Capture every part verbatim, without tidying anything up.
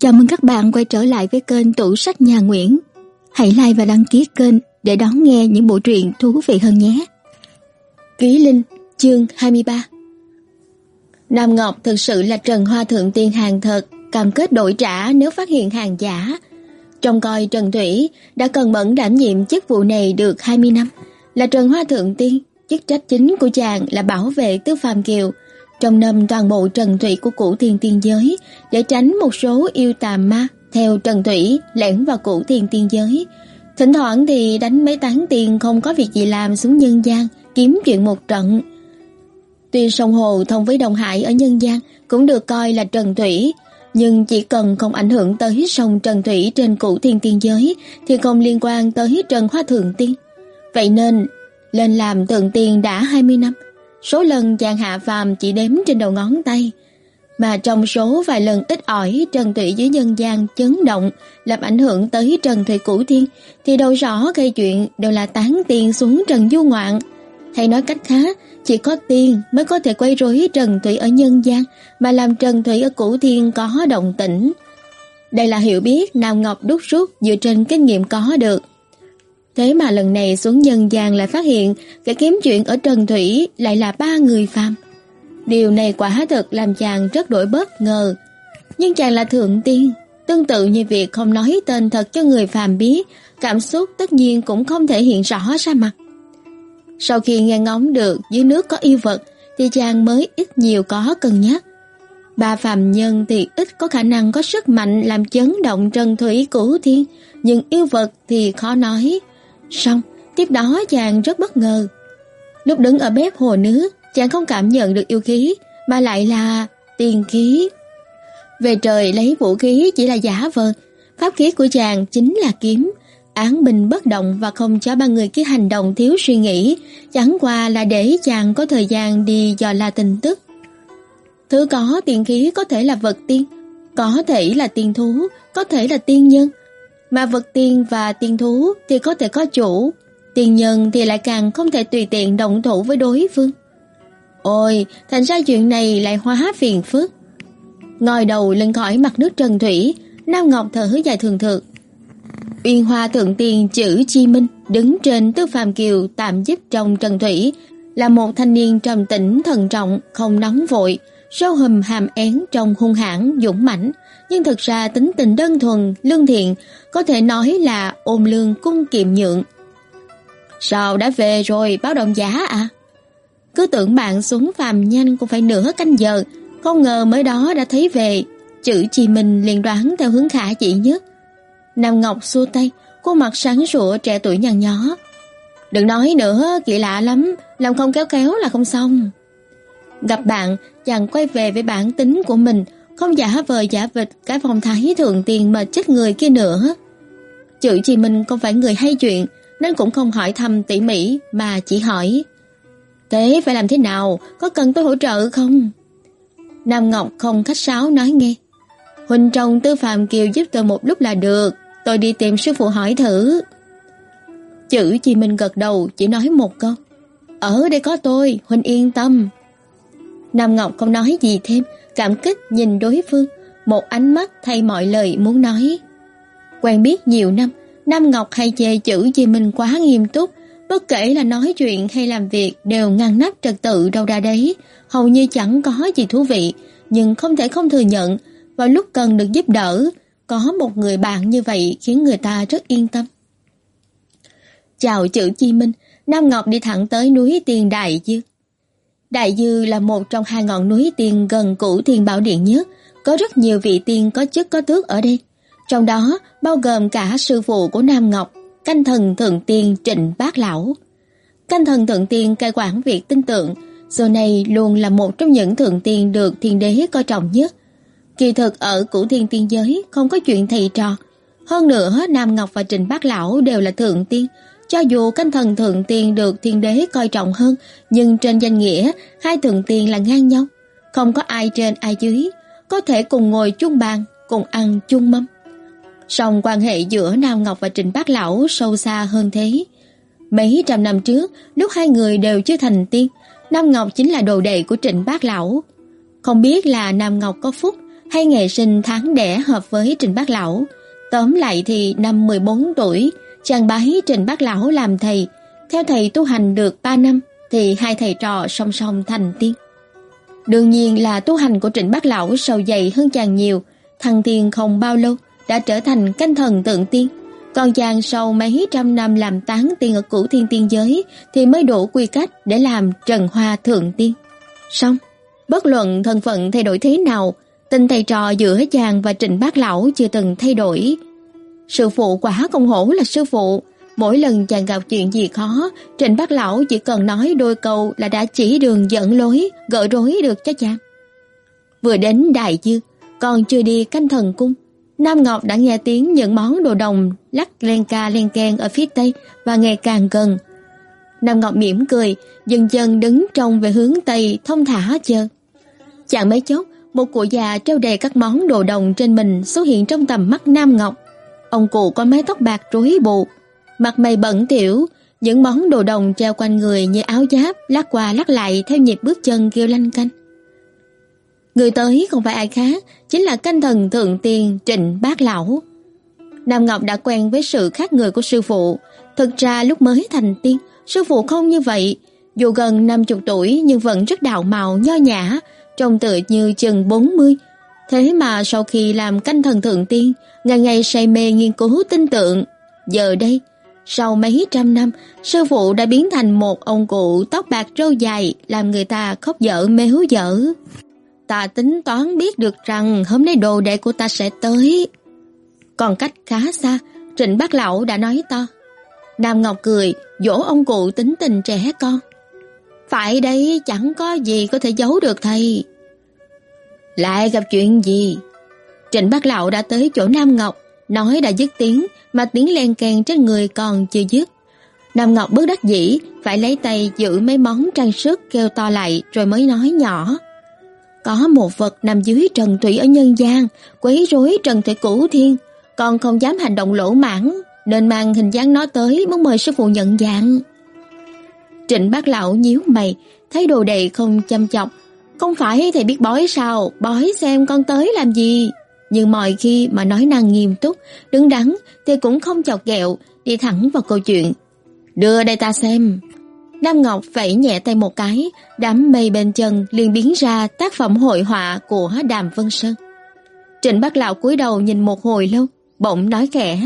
Chào mừng các bạn quay trở lại với kênh Tủ Sách Nhà Nguyễn. Hãy like và đăng ký kênh để đón nghe những bộ truyện thú vị hơn nhé. Ký Linh, chương hai mươi ba. Nam Ngọc thực sự là Trần Hoa Thượng Tiên hàng thật, cam kết đổi trả nếu phát hiện hàng giả. Trông coi Trần Thủy đã cần mẫn đảm nhiệm chức vụ này được hai mươi năm, là Trần Hoa Thượng Tiên, chức trách chính của chàng là bảo vệ Tứ Phàm Kiều, trông nom toàn bộ Trần Thủy của Cửu Thiên Tiên giới, để tránh một số yêu tà ma theo Trần Thủy lẻn vào Cửu Thiên Tiên giới. Thỉnh thoảng thì đánh mấy tán tiên không có việc gì làm xuống nhân gian kiếm chuyện một trận. Tuy sông Hồ thông với Đông Hải ở nhân gian cũng được coi là Trần Thủy, nhưng chỉ cần không ảnh hưởng tới sông Trần Thủy trên Cửu Thiên Tiên giới thì không liên quan tới Trần Hoa Thượng Tiên. Vậy nên lên làm Thượng Tiên đã hai mươi năm, số lần chàng hạ phàm chỉ đếm trên đầu ngón tay. Mà trong số vài lần ít ỏi Trần Thủy dưới nhân gian chấn động làm ảnh hưởng tới Trần Thủy Cửu Thiên thì đâu rõ gây chuyện đều là tán tiên xuống trần du ngoạn. Hay nói cách khác, chỉ có tiên mới có thể quấy rối Trần Thủy ở nhân gian mà làm Trần Thủy ở Cửu Thiên có động tĩnh. Đây là hiểu biết Nam Ngọc đúc rút dựa trên kinh nghiệm có được. Thế mà lần này xuống nhân gian lại phát hiện kẻ kiếm chuyện ở Trần Thủy lại là ba người phàm. Điều này quả thực làm chàng rất đổi bất ngờ. Nhưng chàng là Thượng Tiên, tương tự như việc không nói tên thật cho người phàm biết, cảm xúc tất nhiên cũng không thể hiện rõ ra mặt. Sau khi nghe ngóng được dưới nước có yêu vật thì chàng mới ít nhiều có cân nhắc. Ba phàm nhân thì ít có khả năng có sức mạnh làm chấn động Trần Thủy Cửu Thiên, nhưng yêu vật thì khó nói. Xong, tiếp đó chàng rất bất ngờ. Lúc đứng ở bếp hồ nước, chàng không cảm nhận được yêu khí, mà lại là tiên khí. Về trời lấy vũ khí chỉ là giả vờ, pháp khí của chàng chính là kiếm, án binh bất động và không cho ba người kia hành động thiếu suy nghĩ, chẳng qua là để chàng có thời gian đi dò la tin tức. Thứ có tiên khí có thể là vật tiên, có thể là tiên thú, có thể là tiên nhân. Mà vật tiên và tiên thú thì có thể có chủ, tiên nhân thì lại càng không thể tùy tiện động thủ với đối phương. Ôi, thành ra chuyện này lại hóa phiền phức. Ngoi đầu lên khỏi mặt nước Trần Thủy, Nam Ngọc thở dài thường thượt. Uyên Hoa Thượng Tiên chữ Chi Minh đứng trên Tứ Phàm Kiều tạm giúp trong Trần Thủy, là một thanh niên trầm tĩnh thận trọng, không nóng vội, râu hùm hàm én trông hung hãn dũng mãnh, nhưng thực ra tính tình đơn thuần, lương thiện, có thể nói là ôm lương cung kiệm nhượng. Sao đã về rồi, báo động giả à? Cứ tưởng bạn xuống phàm nhanh cũng phải nửa canh giờ, không ngờ mới đó đã thấy về. Chữ Chi Minh liền đoán theo hướng khả dĩ nhất. Nam Ngọc xua tay, khuôn mặt sáng sủa trẻ tuổi nhăn nhó. Đừng nói nữa, kỳ lạ lắm, làm không kéo kéo là không xong. Gặp bạn, chàng quay về với bản tính của mình, không giả vờ giả vịt cái phong thái Thượng Tiên mà chết người kia nữa. Chữ Chi Minh không phải người hay chuyện, nên cũng không hỏi thăm tỉ mỉ mà chỉ hỏi: thế phải làm thế nào, có cần tôi hỗ trợ không? Nam Ngọc không khách sáo nói nghe: huynh trong Tứ Phàm Kiều giúp tôi một lúc là được, tôi đi tìm sư phụ hỏi thử. Chữ Chi Minh gật đầu, chỉ nói một câu: ở đây có tôi, huynh yên tâm. Nam Ngọc không nói gì thêm, cảm kích nhìn đối phương, một ánh mắt thay mọi lời muốn nói. Quen biết nhiều năm, Nam Ngọc hay chê Chữ Chi Minh quá nghiêm túc, bất kể là nói chuyện hay làm việc đều ngăn nắp trật tự đâu ra đấy, hầu như chẳng có gì thú vị, nhưng không thể không thừa nhận, vào lúc cần được giúp đỡ, có một người bạn như vậy khiến người ta rất yên tâm. Chào Chữ Chi Minh, Nam Ngọc đi thẳng tới núi Tiên Đại Dư. Đại Dư là một trong hai ngọn núi tiên gần Cửu Thiên Bảo Điện nhất, có rất nhiều vị tiên có chức có tước ở đây, trong đó bao gồm cả sư phụ của Nam Ngọc, Canh Thần Thượng Tiên Trịnh Bác Lão. Canh Thần Thượng Tiên cai quản việc tinh tượng, giờ này luôn là một trong những thượng tiên được thiên đế coi trọng nhất. Kỳ thực ở Cửu Thiên Tiên giới không có chuyện thầy trò. Hơn nữa Nam Ngọc và Trịnh Bác Lão đều là thượng tiên. Cho dù Canh Thần Thượng Tiên được thiên đế coi trọng hơn, nhưng trên danh nghĩa hai thượng tiên là ngang nhau, không có ai trên ai dưới, có thể cùng ngồi chung bàn, cùng ăn chung mâm. Song quan hệ giữa Nam Ngọc và Trịnh Bác Lão sâu xa hơn thế. Mấy trăm năm trước, lúc hai người đều chưa thành tiên, Nam Ngọc chính là đồ đệ của Trịnh Bác Lão. Không biết là Nam Ngọc có phúc hay ngày sinh tháng đẻ hợp với Trịnh Bác Lão. Tóm lại thì năm mười bốn tuổi, chàng bái Trịnh Bác Lão làm thầy. Theo thầy tu hành được ba năm thì hai thầy trò song song thành tiên. Đương nhiên là tu hành của Trịnh Bác Lão sâu dày hơn chàng nhiều, thăng tiên không bao lâu đã trở thành canh thần tượng tiên. Còn chàng sau mấy trăm năm làm tán tiên ở Cửu Thiên tiên giới thì mới đủ quy cách để làm Trần Hoa thượng tiên. Xong, bất luận thân phận thay đổi thế nào, tình thầy trò giữa chàng và Trịnh Bác Lão chưa từng thay đổi. Sư phụ quả không hổ là sư phụ. Mỗi lần chàng gặp chuyện gì khó, Trịnh Bác Lão chỉ cần nói đôi câu là đã chỉ đường dẫn lối, gỡ rối được cho chàng. Vừa đến Đại Dương, còn chưa đi Canh Thần Cung, Nam Ngọc đã nghe tiếng những món đồ đồng lắc len ca len keng ở phía tây và ngày càng gần. Nam Ngọc mỉm cười, dần dần đứng trông về hướng tây thông thả chờ. Chẳng mấy chốc, một cụ già treo đầy các món đồ đồng trên mình xuất hiện trong tầm mắt Nam Ngọc. Ông cụ có mái tóc bạc rối bù, mặt mày bẩn thỉu, những món đồ đồng treo quanh người như áo giáp lắc qua lắc lại theo nhịp bước chân kêu lanh canh. Người tới không phải ai khác, chính là canh thần thượng tiên Trịnh Bác Lão. Nam Ngọc đã quen với sự khác người của sư phụ. Thực ra lúc mới thành tiên, sư phụ không như vậy. Dù gần năm mươi tuổi nhưng vẫn rất đạo mạo nho nhã, trông tựa như chừng bốn mươi. Thế mà sau khi làm canh thần thượng tiên, ngày ngày say mê nghiên cứu tinh tượng. Giờ đây, sau mấy trăm năm, sư phụ đã biến thành một ông cụ tóc bạc râu dài, làm người ta khóc dở mếu dở. Ta tính toán biết được rằng hôm nay đồ đệ của ta sẽ tới. Còn cách khá xa, Trịnh Bác Lão đã nói to. Nam Ngọc cười, dỗ ông cụ tính tình trẻ con. Phải đấy, chẳng có gì có thể giấu được thầy. Lại gặp chuyện gì? Trịnh Bác Lão đã tới chỗ Nam Ngọc, nói đã dứt tiếng, mà tiếng len keng trên người còn chưa dứt. Nam Ngọc bất đắc dĩ, phải lấy tay giữ mấy món trang sức kêu to lại rồi mới nói nhỏ. Có một vật nằm dưới trần thủy ở nhân gian, quấy rối trần thủy Cửu Thiên, con không dám hành động lỗ mãng, nên mang hình dáng nó tới muốn mời sư phụ nhận dạng. Trịnh Bác Lão nhíu mày, thấy đồ đệ không chăm chọc. Không phải thầy biết bói sao, bói xem con tới làm gì. Nhưng mọi khi mà nói năng nghiêm túc, đứng đắn thì cũng không chọc ghẹo, đi thẳng vào câu chuyện. Đưa đây ta xem. Nam Ngọc vẫy nhẹ tay một cái, đám mây bên chân liền biến ra tác phẩm hội họa của Đàm Vân Sơn. Trịnh Bác Lão cúi đầu nhìn một hồi lâu, bỗng nói khẽ.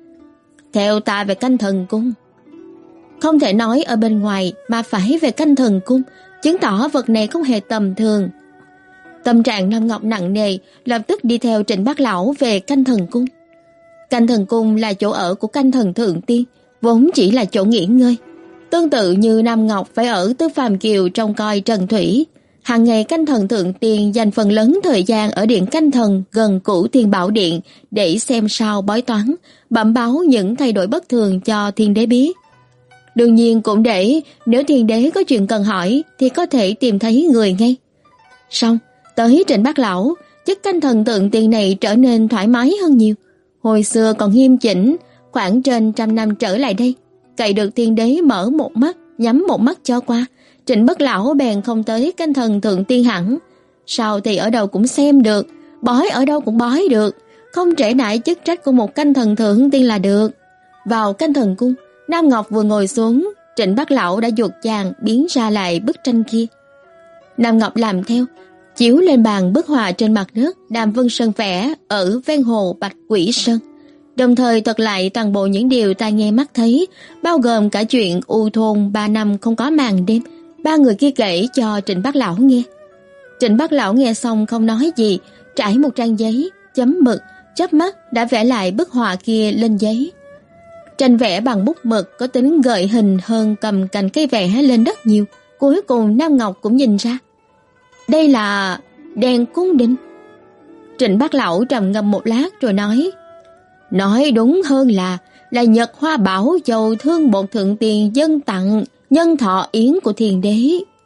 Theo ta về Canh Thần Cung. Không thể nói ở bên ngoài mà phải về Canh Thần Cung, chứng tỏ vật này không hề tầm thường. Tâm trạng Nam Ngọc nặng nề, lập tức đi theo Trịnh Bác Lão về Canh Thần Cung. Canh Thần Cung là chỗ ở của canh thần thượng tiên, vốn chỉ là chỗ nghỉ ngơi. Tương tự như Nam Ngọc phải ở Tứ Phàm Kiều trông coi Trần Thủy, hàng ngày canh thần thượng tiên dành phần lớn thời gian ở điện canh thần gần Cửu Thiên Bảo Điện để xem sao bói toán, bẩm báo những thay đổi bất thường cho Thiên Đế biết. Đương nhiên cũng để nếu Thiên Đế có chuyện cần hỏi thì có thể tìm thấy người ngay. Xong, tới Trịnh Bác Lão, chức canh thần thượng tiên này trở nên thoải mái hơn nhiều. Hồi xưa còn nghiêm chỉnh, khoảng trên trăm năm trở lại đây, cậy được Thiên Đế mở một mắt, nhắm một mắt cho qua, Trịnh Bác Lão bèn không tới canh thần thượng tiên hẳn. Sao thì ở đâu cũng xem được, bói ở đâu cũng bói được, không trễ nải chức trách của một canh thần thượng tiên là được. Vào canh thần cung, Nam Ngọc vừa ngồi xuống, Trịnh Bác Lão đã giục chàng biến ra lại bức tranh kia. Nam Ngọc làm theo, chiếu lên bàn bức họa trên mặt đất Đàm Vân Sơn vẽ ở ven hồ Bạch Quỷ Sơn, đồng thời thuật lại toàn bộ những điều tai nghe mắt thấy, bao gồm cả chuyện U Thôn ba năm không có màn đêm, ba người kia kể cho Trịnh Bác Lão nghe. Trịnh Bác Lão nghe xong không nói gì, trải một trang giấy, chấm mực, chớp mắt đã vẽ lại bức họa kia lên giấy. Tranh vẽ bằng bút mực có tính gợi hình hơn cầm cành cây vẽ lên rất nhiều. Cuối cùng Nam Ngọc cũng nhìn ra. Đây là đèn cung đình. Trịnh Bác Lão trầm ngâm một lát rồi nói. Nói đúng hơn là là Nhật Hoa Bảo Châu thương bột thượng tiền dân tặng nhân thọ yến của Thiên Đế.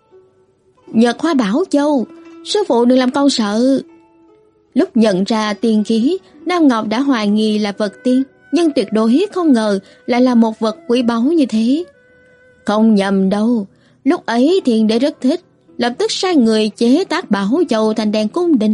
Nhật Hoa Bảo Châu, sư phụ đừng làm con sợ. Lúc nhận ra tiên khí, Nam Ngọc đã hoài nghi là vật tiên, nhưng tuyệt đối không ngờ lại là một vật quý báu như thế. Không nhầm đâu, lúc ấy Thiên Đế rất thích, lập tức sai người chế tác Bảo Châu thành đèn cung đình,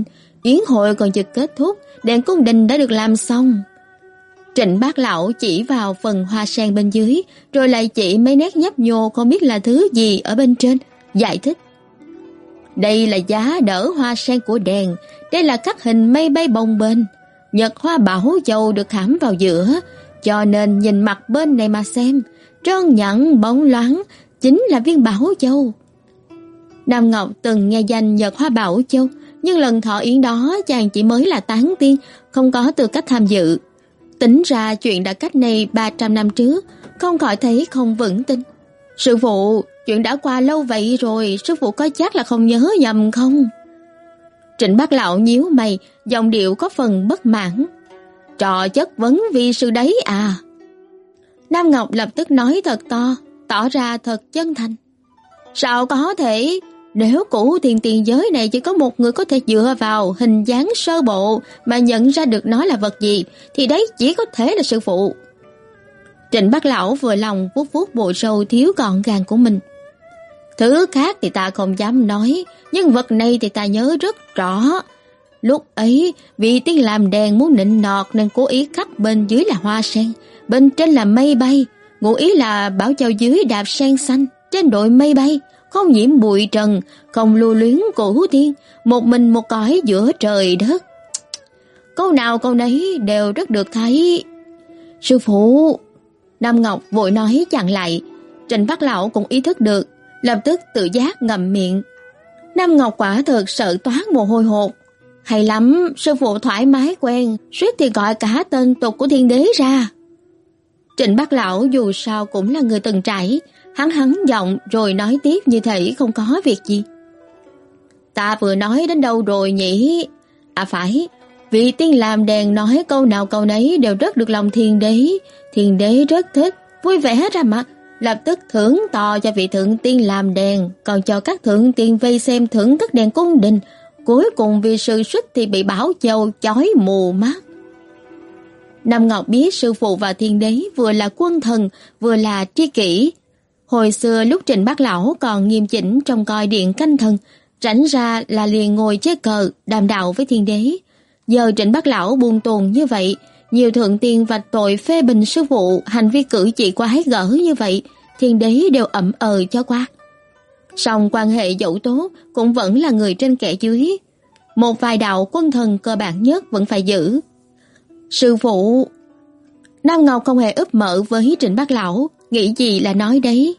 Yến hội còn chưa kết thúc, đèn cung đình đã được làm xong. Trịnh Bác Lão chỉ vào phần hoa sen bên dưới, rồi lại chỉ mấy nét nhấp nhô không biết là thứ gì ở bên trên, giải thích. Đây là giá đỡ hoa sen của đèn, đây là các hình mây bay bồng bềnh, nhật hoa bảo châu được khảm vào giữa, cho nên nhìn mặt bên này mà xem, trơn nhẵn bóng loáng, chính là viên bảo châu. Nam Ngọc từng nghe danh nhật hoa bảo châu, nhưng lần thọ yến đó chàng chỉ mới là tán tiên, không có tư cách tham dự. Tính ra chuyện đã cách này ba trăm năm trước, không khỏi thấy không vững tin. Sư phụ, chuyện đã qua lâu vậy rồi, sư phụ có chắc là không nhớ nhầm không? Trịnh Bác Lão nhíu mày, giọng điệu có phần bất mãn. Trò chất vấn vi sư đấy à? Nam Ngọc lập tức nói thật to, tỏ ra thật chân thành. Sao có thể? Nếu cửu thiên tiền giới này chỉ có một người có thể dựa vào hình dáng sơ bộ mà nhận ra được nó là vật gì, thì đấy chỉ có thể là sư phụ. Trịnh Bác Lão vừa lòng vuốt vuốt bộ râu thiếu gọn gàng của mình. Thứ khác thì ta không dám nói, nhưng vật này thì ta nhớ rất rõ. Lúc ấy, vị tiên làm đèn muốn nịnh nọt nên cố ý khắc bên dưới là hoa sen, bên trên là mây bay, ngụ ý là bảo châu dưới đạp sen xanh, trên đội mây bay, không nhiễm bụi trần, không lưu luyến cửu thiên, một mình một cõi giữa trời đất. Câu nào câu nấy đều rất được thấy. Sư phụ, Nam Ngọc vội nói chặn lại. Trịnh Bác Lão cũng ý thức được, lập tức tự giác ngậm miệng. Nam Ngọc quả thực sợ toát mồ hôi hột. Hay lắm, sư phụ thoải mái quen, suýt thì gọi cả tên tục của thiên đế ra. Trịnh Bác Lão dù sao cũng là người từng trải, hắn hắn giọng rồi nói tiếp như thể không có việc gì. Ta vừa nói đến đâu rồi nhỉ? À phải, vị tiên làm đèn nói câu nào câu nấy đều rất được lòng thiên đế. Thiên đế rất thích, vui vẻ ra mặt, lập tức thưởng to cho vị thượng tiên làm đèn, còn cho các thượng tiên vây xem thưởng thức đèn cung đình. Cuối cùng vì sự suýt thì bị Bảo Châu chói mù mắt. Nam Ngọc biết sư phụ và thiên đế vừa là quân thần, vừa là tri kỷ. Hồi xưa lúc Trịnh Bác Lão còn nghiêm chỉnh trong coi điện canh thần, rảnh ra là liền ngồi chơi cờ, đàm đạo với thiên đế. Giờ Trịnh Bác Lão buông tuồng như vậy, nhiều thượng tiên vạch tội phê bình sư phụ hành vi cử chỉ quái gở như vậy, thiên đế đều ậm ờ cho qua. Song quan hệ dẫu tốt cũng vẫn là người trên kẻ dưới. Một vài đạo quân thần cơ bản nhất vẫn phải giữ. Sư phụ, Nam Ngọc không hề úp mở với Trịnh Bác Lão, nghĩ gì là nói đấy.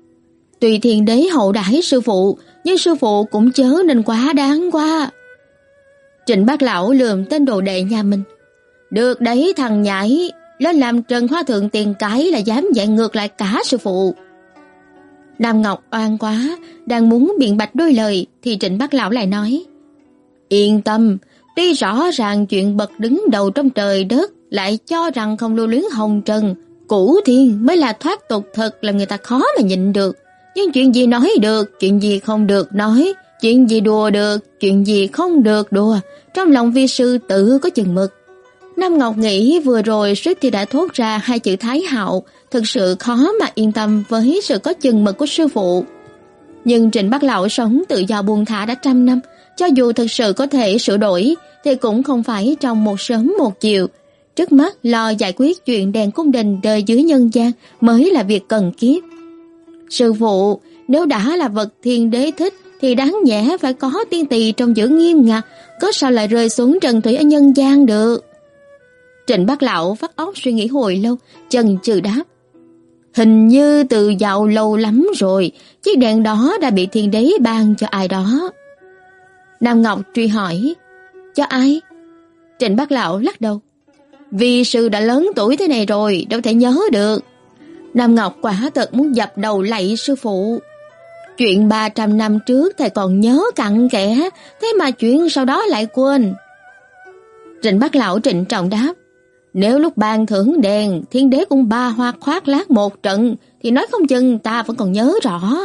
Tùy thiên đế hậu đãi sư phụ, nhưng sư phụ cũng chớ nên quá đáng quá. Trịnh Bác Lão lườm tên đồ đệ nhà mình. Được đấy thằng nhãi, lên làm Trần Hoa Thượng tiền cái là dám dạy ngược lại cả sư phụ. Nam Ngọc oan quá, đang muốn biện bạch đôi lời thì Trịnh Bác Lão lại nói. Yên tâm, tuy rõ ràng chuyện bậc đứng đầu trong trời đất lại cho rằng không lưu luyến hồng trần, cửu thiên mới là thoát tục thật làm người ta khó mà nhịn được. Nhưng chuyện gì nói được, chuyện gì không được nói, chuyện gì đùa được, chuyện gì không được đùa, trong lòng vi sư tự có chừng mực. Nam Ngọc nghĩ vừa rồi suýt thì đã thốt ra hai chữ Thái Hạo, thực sự khó mà yên tâm với sự có chừng mực của sư phụ. Nhưng Trịnh Bác Lão sống tự do buông thả đã trăm năm, cho dù thực sự có thể sửa đổi thì cũng không phải trong một sớm một chiều. Trước mắt lo giải quyết chuyện đèn cung đình đời dưới nhân gian mới là việc cần kiếp. Sư phụ, nếu đã là vật thiên đế thích thì đáng nhẽ phải có tiên tỳ trong giữ nghiêm ngặt, có sao lại rơi xuống trần thủy ở nhân gian được. Trịnh Bác Lão vắt óc suy nghĩ hồi lâu, chần chừ đáp. Hình như từ dạo lâu lắm rồi, chiếc đèn đó đã bị thiên đế ban cho ai đó. Nam Ngọc truy hỏi, cho ai? Trịnh Bác Lão lắc đầu. Vì sư đã lớn tuổi thế này rồi, đâu thể nhớ được. Nam Ngọc quả thật muốn dập đầu lạy sư phụ. Chuyện ba trăm năm trước thầy còn nhớ cặn kẽ, thế mà chuyện sau đó lại quên. Trịnh Bác Lão trịnh trọng đáp. Nếu lúc ban thưởng đèn, thiên đế cũng ba hoa khoác lác một trận, thì nói không chừng ta vẫn còn nhớ rõ.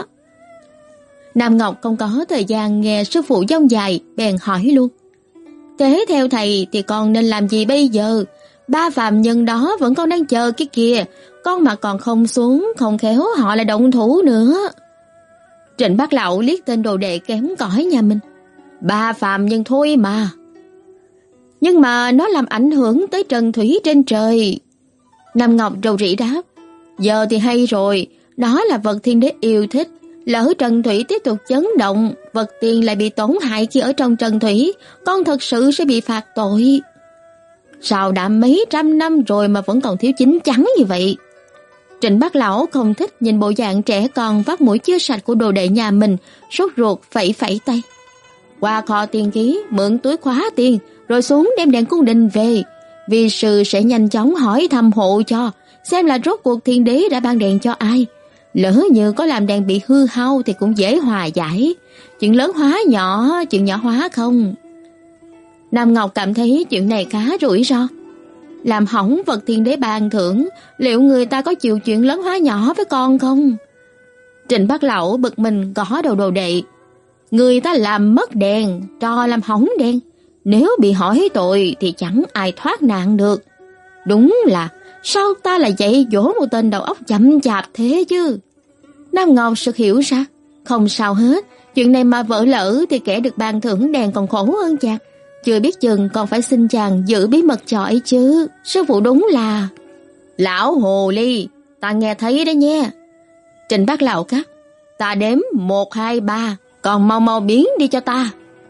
Nam Ngọc không có thời gian nghe sư phụ dông dài, bèn hỏi luôn. Thế theo thầy thì con nên làm gì bây giờ? Ba phàm nhân đó vẫn còn đang chờ cái kia, con mà còn không xuống, không khéo họ lại động thủ nữa. Trịnh Bác Lão liếc tên đồ đệ kém cỏi nhà mình. Ba phàm nhân thôi mà. Nhưng mà nó làm ảnh hưởng tới trần thủy trên trời. Nam Ngọc rầu rĩ đáp. Giờ thì hay rồi, nó là vật thiên đế yêu thích. Lỡ trần thủy tiếp tục chấn động, vật tiền lại bị tổn hại khi ở trong trần thủy, con thật sự sẽ bị phạt tội. Sao đã mấy trăm năm rồi mà vẫn còn thiếu chín chắn như vậy? Trịnh Bác Lão không thích nhìn bộ dạng trẻ con vắt mũi chưa sạch của đồ đệ nhà mình, sốt ruột phẩy phẩy tay. Qua kho tiền khí, mượn túi khóa tiền, rồi xuống đem đèn cung đình về. Vi sư sẽ nhanh chóng hỏi thăm hộ cho, xem là rốt cuộc thiên đế đã ban đèn cho ai. Lỡ như có làm đèn bị hư hao thì cũng dễ hòa giải. Chuyện lớn hóa nhỏ, chuyện nhỏ hóa không. Nam Ngọc cảm thấy chuyện này khá rủi ro. Làm hỏng vật thiên đế ban thưởng, liệu người ta có chịu chuyện lớn hóa nhỏ với con không? Trịnh Bác Lão bực mình gõ đầu đồ đệ. Người ta làm mất đèn, trò làm hỏng đèn. Nếu bị hỏi tội thì chẳng ai thoát nạn được. Đúng là, sao ta lại dạy dỗ một tên đầu óc chậm chạp thế chứ? Nam Ngọc sực hiểu ra, không sao hết. Chuyện này mà vỡ lỡ thì kẻ được ban thưởng đèn còn khổ hơn chàng. Chưa biết chừng còn phải xin chàng giữ bí mật cho ấy chứ. Sư phụ đúng là... Lão hồ ly, ta nghe thấy đó nha. Trịnh Bác Lão cắt. Ta đếm một, hai, ba, còn mau mau biến đi cho ta.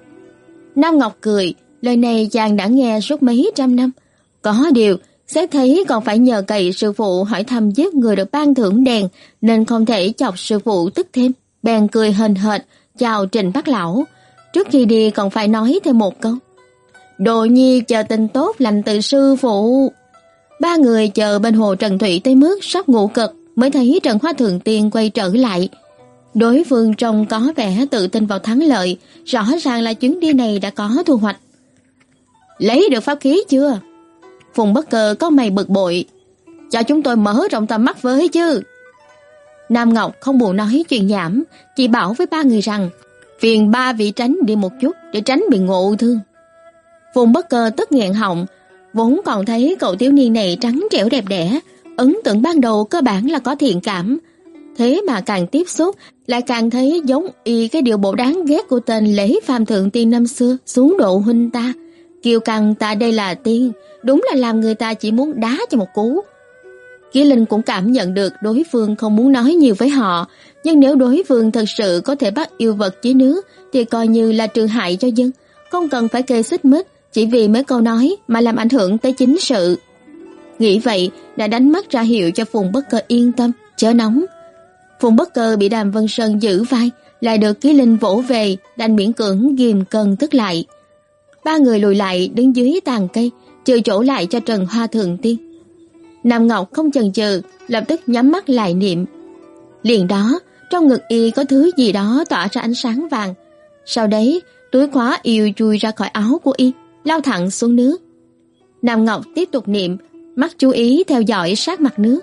Nam Ngọc cười, lời này chàng đã nghe suốt mấy trăm năm. Có điều, xét thấy còn phải nhờ cậy sư phụ hỏi thăm giúp người được ban thưởng đèn, nên không thể chọc sư phụ tức thêm. Bèn cười hờn hệt, chào Trịnh Bác Lão. Trước khi đi còn phải nói thêm một câu. Đồ nhi chờ tin tốt lành từ sư phụ. Ba người chờ bên hồ Trần Thủy tới mức sắp ngủ gật mới thấy Trần Hoa Thượng Tiên quay trở lại. Đối phương trông có vẻ tự tin vào thắng lợi, rõ ràng là chuyến đi này đã có thu hoạch. Lấy được pháp khí chưa? Phùng Bất Cơ có mày bực bội. Cho chúng tôi mở rộng tầm mắt với chứ. Nam Ngọc không buồn nói chuyện nhảm, chỉ bảo với ba người rằng phiền ba vị tránh đi một chút để tránh bị ngộ thương. Phùng Bất Cơ tức nghẹn họng, vốn còn thấy cậu thiếu niên này trắng trẻo đẹp đẽ, ấn tượng ban đầu cơ bản là có thiện cảm. Thế mà càng tiếp xúc lại càng thấy giống y cái điều bộ đáng ghét của tên Lễ Phàm Thượng Tiên năm xưa xuống độ huynh ta. Kiêu căng ta đây là tiên, đúng là làm người ta chỉ muốn đá cho một cú. Kỷ Linh cũng cảm nhận được đối phương không muốn nói nhiều với họ, nhưng nếu đối phương thật sự có thể bắt yêu vật dưới nước thì coi như là trừ hại cho dân, không cần phải kê xích mích chỉ vì mấy câu nói mà làm ảnh hưởng tới chính sự. Nghĩ vậy đã đánh mắt ra hiệu cho Phùng Bất Cơ yên tâm, chớ nóng. Phùng Bất Cơ bị Đàm Vân Sơn giữ vai, lại được Kỷ Linh vỗ về, đành miễn cưỡng ghìm cơn tức lại. Ba người lùi lại đứng dưới tàn cây, trừ chỗ lại cho Trần Hoa Thượng Tiên. Nam Ngọc không chần chừ, lập tức nhắm mắt lại niệm. Liền đó, trong ngực y có thứ gì đó tỏa ra ánh sáng vàng. Sau đấy, túi khóa yêu chui ra khỏi áo của y, lao thẳng xuống nước. Nam Ngọc tiếp tục niệm, mắt chú ý theo dõi sát mặt nước.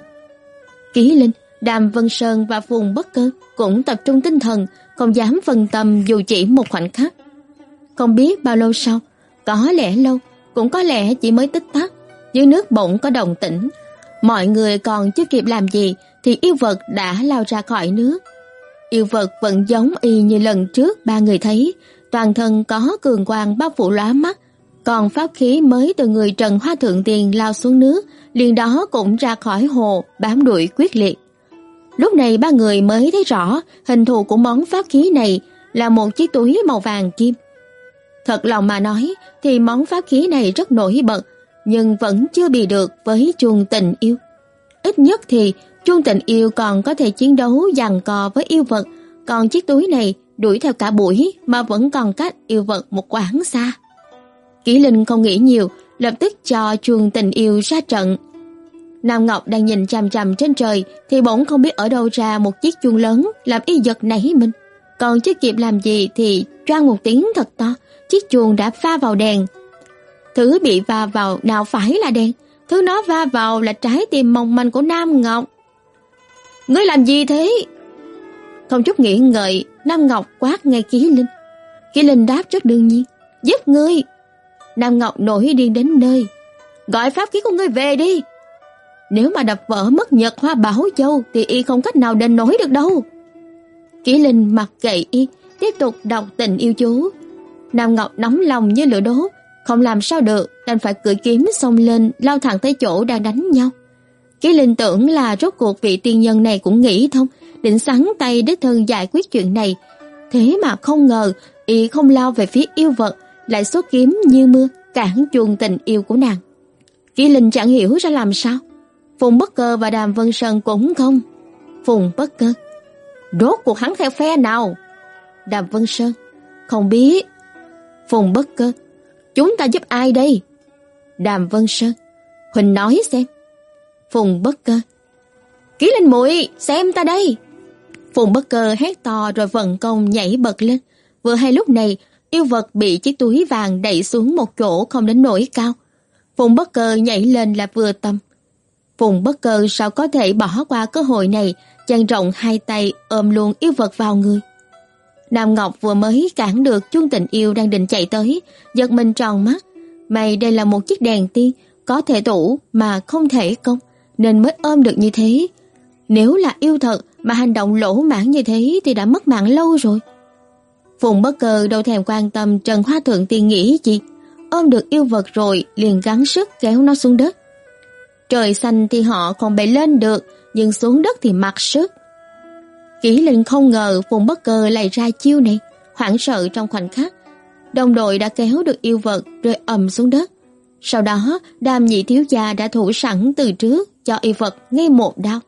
Kỷ Linh, Đàm Vân Sơn và Phùng Bất Cơ cũng tập trung tinh thần, không dám phân tâm dù chỉ một khoảnh khắc. Không biết bao lâu sau, có lẽ lâu, cũng có lẽ chỉ mới tích tắc, dưới nước bỗng có động tĩnh. Mọi người còn chưa kịp làm gì thì yêu vật đã lao ra khỏi nước. Yêu vật vẫn giống y như lần trước ba người thấy, toàn thân có cường quang bao phủ lóa mắt, còn pháp khí mới từ người Trần Hoa Thượng Tiên lao xuống nước, liền đó cũng ra khỏi hồ, bám đuổi quyết liệt. Lúc này ba người mới thấy rõ hình thù của món pháp khí này là một chiếc túi màu vàng kim. Thật lòng mà nói thì món pháp khí này rất nổi bật, nhưng vẫn chưa bì được với chuông tình yêu. Ít nhất thì chuông tình yêu còn có thể chiến đấu giằng co với yêu vật, còn chiếc túi này đuổi theo cả buổi mà vẫn còn cách yêu vật một quãng xa. Kỷ Linh không nghĩ nhiều, lập tức cho chuông tình yêu ra trận. Nam Ngọc đang nhìn chằm chằm trên trời thì bỗng không biết ở đâu ra một chiếc chuông lớn làm y giật nảy mình. Còn chưa kịp làm gì thì choang một tiếng thật to, chiếc chuông đã va vào đèn. Thứ bị va vào nào phải là đèn, thứ nó va vào là trái tim mong manh của Nam Ngọc. Ngươi làm gì thế? Không chút nghĩ ngợi, Nam Ngọc quát ngay Kỷ Linh. Kỷ Linh đáp rất đương nhiên, giúp ngươi. Nam Ngọc nổi điên đến nơi, gọi pháp khí của ngươi về đi. Nếu mà đập vỡ mất Nhật Hoa Bảo Châu thì y không cách nào đền nổi được đâu. Kỷ Linh mặc kệ y, tiếp tục đọc tình yêu chú. Nam Ngọc nóng lòng như lửa đốt, không làm sao được, đành phải cưỡi kiếm xông lên, lao thẳng tới chỗ đang đánh nhau. Ký Linh tưởng là rốt cuộc vị tiên nhân này cũng nghĩ thông, định sắn tay đích thân giải quyết chuyện này. Thế mà không ngờ, y không lao về phía yêu vật, lại xuất kiếm như mưa, cản chuông tình yêu của nàng. Ký Linh chẳng hiểu ra làm sao. Phùng Bất Cơ và Đàm Vân Sơn cũng không. Phùng Bất Cơ: Rốt cuộc hắn theo phe nào? Đàm Vân Sơn: Không biết. Phùng Bất Cơ: Chúng ta giúp ai đây? Đàm Vân Sơn: Huỳnh nói xem. Phùng Bất Cơ: Ký Linh muội, xem ta đây. Phùng Bất Cơ hét to rồi vận công nhảy bật lên. Vừa hay lúc này, yêu vật bị chiếc túi vàng đẩy xuống một chỗ không đến nỗi cao. Phùng Bất Cơ nhảy lên là vừa tầm. Phùng Bất Cơ sao có thể bỏ qua cơ hội này, dang rộng hai tay ôm luôn yêu vật vào người. Nam Ngọc vừa mới cản được chuông tình yêu đang định chạy tới, giật mình tròn mắt. May đây là một chiếc đèn tiên, có thể tủ mà không thể công, nên mới ôm được như thế. Nếu là yêu thật mà hành động lỗ mãng như thế thì đã mất mạng lâu rồi. Phùng Bất Cơ đâu thèm quan tâm Trần Hoa Thượng Tiên nghĩ gì, ôm được yêu vật rồi liền gắng sức kéo nó xuống đất. Trời xanh thì họ còn bay lên được, nhưng xuống đất thì mặc sức. Kỷ Linh không ngờ Phùng Bất Cơ lại ra chiêu này, hoảng sợ trong khoảnh khắc. Đồng đội đã kéo được yêu vật rơi ầm xuống đất. Sau đó, Đàm nhị thiếu gia đã thủ sẵn từ trước cho yêu vật ngay một đao.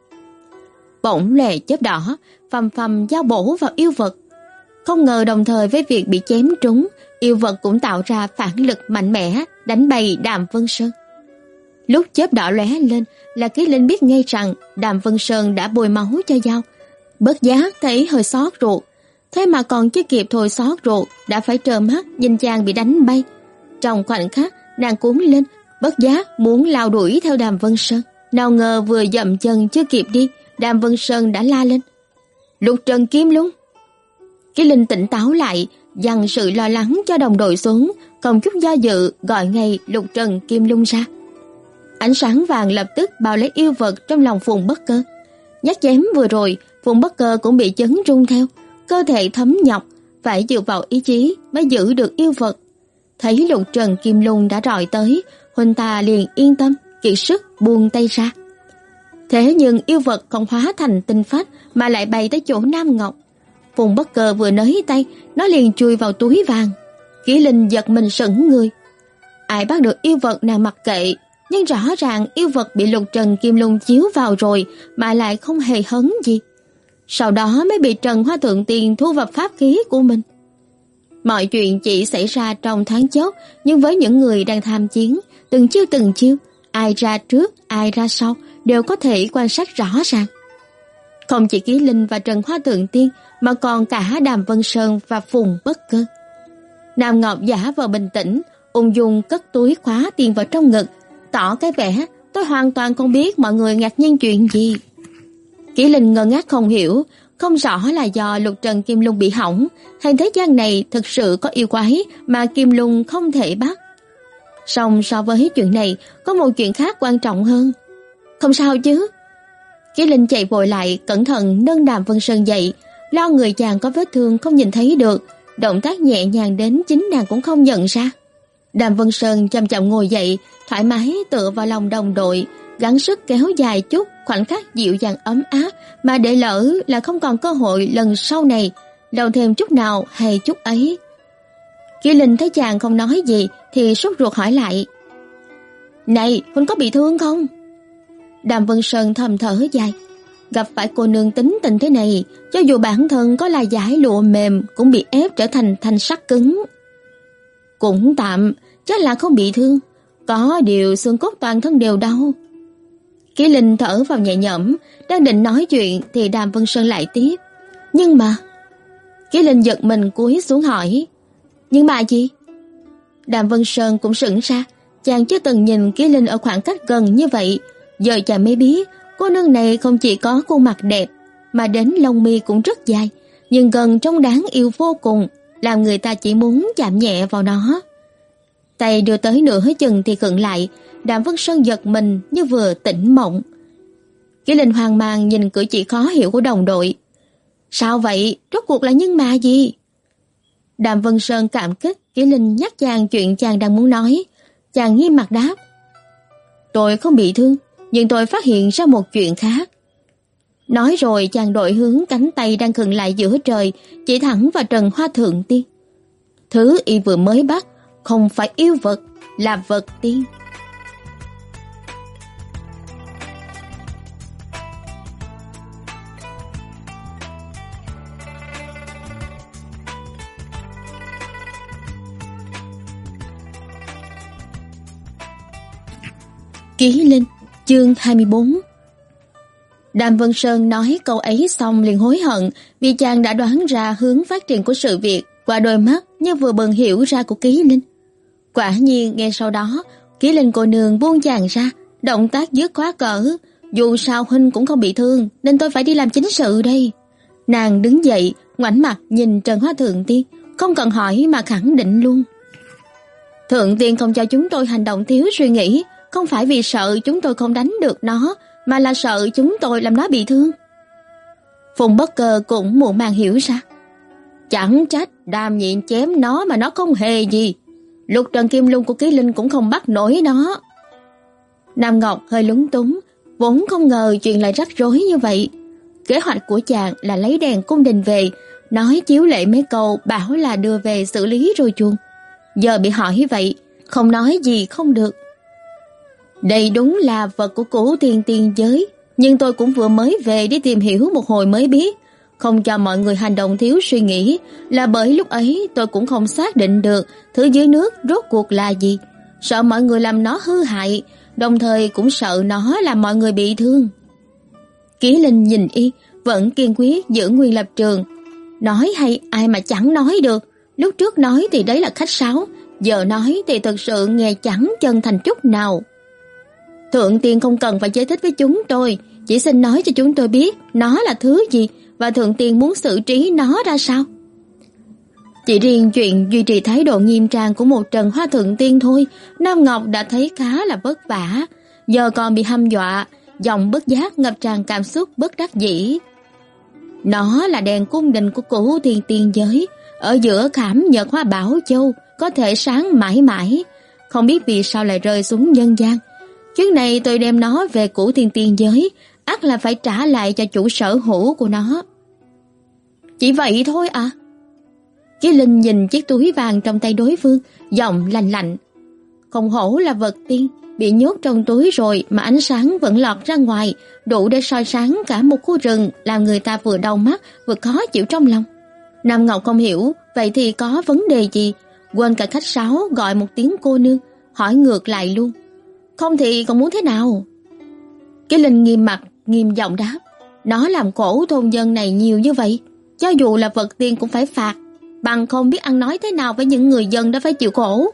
Bỗng lè chớp đỏ, phầm phầm dao bổ vào yêu vật. Không ngờ đồng thời với việc bị chém trúng, yêu vật cũng tạo ra phản lực mạnh mẽ, đánh bay Đàm Vân Sơn. Lúc chớp đỏ lóe lên là Ký Linh biết ngay rằng Đàm Vân Sơn đã bôi máu cho dao. Bất giác thấy hơi xót ruột, thế mà còn chưa kịp thôi xót ruột đã phải trơ mắt nhìn chàng bị đánh bay. Trong khoảnh khắc nàng cuống lên, bất giác muốn lao đuổi theo Đàm Vân Sơn. Nào ngờ vừa dậm chân chưa kịp đi, Đàm Vân Sơn đã la lên: Lục Trần Kim Lung! Ký Linh tỉnh táo lại, dằn sự lo lắng cho đồng đội xuống, không chút do dự gọi ngay Lục Trần Kim Lung ra. Ánh sáng vàng lập tức bao lấy yêu vật trong lòng Phùng Bất Cơ. Nhát chém vừa rồi, Phùng Bất Cơ cũng bị chấn rung theo, cơ thể thấm nhọc, phải dựa vào ý chí mới giữ được yêu vật. Thấy Lục Trần Kim Lung đã rọi tới, huynh ta liền yên tâm, kiệt sức buông tay ra. Thế nhưng yêu vật không hóa thành tinh phách mà lại bay tới chỗ Nam Ngọc. Phùng Bất Cơ vừa nới tay, nó liền chui vào túi vàng. Kỷ Linh giật mình sững người. Ai bắt được yêu vật nàng mặc kệ, nhưng rõ ràng yêu vật bị Lục Trần Kim Lung chiếu vào rồi mà lại không hề hấn gì. Sau đó mới bị Trần Hoa Thượng Tiên thu vào pháp khí của mình. Mọi chuyện chỉ xảy ra trong thoáng chốc, nhưng với những người đang tham chiến, từng chiêu từng chiêu, ai ra trước, ai ra sau đều có thể quan sát rõ ràng. Không chỉ Ký Linh và Trần Hoa Thượng Tiên, mà còn cả Đàm Vân Sơn và Phùng Bất Cơ. Nam Ngọc giả vờ bình tĩnh, ung dung cất túi khóa tiền vào trong ngực, tỏ cái vẻ tôi hoàn toàn không biết mọi người ngạc nhiên chuyện gì. Kỷ Linh ngơ ngác không hiểu, không rõ là do Lục Trần Kim Lung bị hỏng, hay thế gian này thực sự có yêu quái mà Kim Lung không thể bắt. Song so với chuyện này, có một chuyện khác quan trọng hơn. Không sao chứ? Kỷ Linh chạy vội lại, cẩn thận nâng Đàm Vân Sơn dậy, lo người chàng có vết thương không nhìn thấy được, động tác nhẹ nhàng đến chính nàng cũng không nhận ra. Đàm Vân Sơn chậm chậm ngồi dậy, thoải mái tựa vào lòng đồng đội, gắng sức kéo dài chút khoảnh khắc dịu dàng ấm áp, mà để lỡ là không còn cơ hội lần sau này, đâu thêm chút nào hay chút ấy. Kỷ Linh thấy chàng không nói gì thì sốt ruột hỏi lại: Này, huynh có bị thương không? Đàm Vân Sơn thầm thở dài, gặp phải cô nương tính tình thế này, cho dù bản thân có là giải lụa mềm cũng bị ép trở thành thanh sắt cứng. Cũng tạm, chắc là không bị thương, có điều xương cốt toàn thân đều đau. Kỷ Linh thở vào nhẹ nhõm, đang định nói chuyện thì Đàm Vân Sơn lại tiếp: Nhưng mà... Kỷ Linh giật mình cúi xuống hỏi: Nhưng mà gì? Đàm Vân Sơn cũng sững ra, chàng chưa từng nhìn Kỷ Linh ở khoảng cách gần như vậy, giờ chàng mới biết cô nương này không chỉ có khuôn mặt đẹp, mà đến lông mi cũng rất dài, nhưng gần trông đáng yêu vô cùng, làm người ta chỉ muốn chạm nhẹ vào nó. Tay đưa tới nửa chừng thì khựng lại, Đàm Vân Sơn giật mình như vừa tỉnh mộng. Kỷ Linh hoang mang nhìn cử chỉ khó hiểu của đồng đội. Sao vậy? Rốt cuộc là nhưng mà gì? Đàm Vân Sơn cảm kích, Kỷ Linh nhắc chàng chuyện chàng đang muốn nói. Chàng nghiêm mặt đáp: "Tôi không bị thương, nhưng tôi phát hiện ra một chuyện khác." Nói rồi chàng đổi hướng, cánh tay đang khựng lại giữa trời, chỉ thẳng vào Trần Hoa Thượng Tiên. Thứ y vừa mới bắt không phải yêu vật, là vật tiên. Ký Linh, chương hai mươi bốn. Đàm Vân Sơn nói câu ấy xong liền hối hận, vì chàng đã đoán ra hướng phát triển của sự việc qua đôi mắt như vừa bừng hiểu ra của Ký Linh. Quả nhiên ngay sau đó, Ký Linh cô nương buông chàng ra, động tác dứt khoát cỡ: "Dù sao huynh cũng không bị thương, nên tôi phải đi làm chính sự đây." Nàng đứng dậy, ngoảnh mặt nhìn Trần Hoa Thượng Tiên, không cần hỏi mà khẳng định luôn: "Thượng Tiên không cho chúng tôi hành động thiếu suy nghĩ, không phải vì sợ chúng tôi không đánh được nó, mà là sợ chúng tôi làm nó bị thương." Phùng Bất Cơ cũng muộn màng hiểu ra. Chẳng trách Đàm Nhịn chém nó mà nó không hề gì. Lục Trần Kim Lung của Ký Linh cũng không bắt nổi nó. Nam Ngọc hơi lúng túng, vốn không ngờ chuyện lại rắc rối như vậy. Kế hoạch của chàng là lấy đèn cung đình về, nói chiếu lệ mấy câu, bảo là đưa về xử lý rồi chuông. Giờ bị hỏi vậy, không nói gì không được. Đây đúng là vật của Cửu Thiên Tiên giới, nhưng tôi cũng vừa mới về đi tìm hiểu một hồi mới biết, không cho mọi người hành động thiếu suy nghĩ là bởi lúc ấy tôi cũng không xác định được thứ dưới nước rốt cuộc là gì, sợ mọi người làm nó hư hại, đồng thời cũng sợ nó làm mọi người bị thương. Ký Linh nhìn y, vẫn kiên quyết giữ nguyên lập trường. Nói hay ai mà chẳng nói được, lúc trước nói thì đấy là khách sáo, giờ nói thì thực sự nghe chẳng chân thành chút nào. Thượng Tiên không cần phải giải thích với chúng tôi, chỉ xin nói cho chúng tôi biết nó là thứ gì và Thượng Tiên muốn xử trí nó ra sao. Chỉ riêng chuyện duy trì thái độ nghiêm trang của một Trần Hoa Thượng Tiên thôi, Nam Ngọc đã thấy khá là vất vả, giờ còn bị hăm dọa, giọng bất giác ngập tràn cảm xúc bất đắc dĩ. Nó là đèn cung đình của Cửu Thiên Tiên giới, ở giữa khảm nhật hoa bảo châu, có thể sáng mãi mãi, không biết vì sao lại rơi xuống nhân gian. Chuyến này tôi đem nó về Cửu Thiên Tiên giới, ắt là phải trả lại cho chủ sở hữu của nó. Chỉ vậy thôi à? Ký Linh nhìn chiếc túi vàng trong tay đối phương, giọng lạnh lạnh. Không hổ là vật tiên, bị nhốt trong túi rồi mà ánh sáng vẫn lọt ra ngoài, đủ để soi sáng cả một khu rừng, làm người ta vừa đau mắt vừa khó chịu trong lòng. Nam Ngọc không hiểu, vậy thì có vấn đề gì? Quên cả khách sáo gọi một tiếng cô nương, hỏi ngược lại luôn. Không thì còn muốn thế nào? Cái Linh nghiêm mặt, nghiêm giọng đáp. Nó làm khổ thôn dân này nhiều như vậy, cho dù là vật tiên cũng phải phạt, bằng không biết ăn nói thế nào với những người dân đã phải chịu khổ.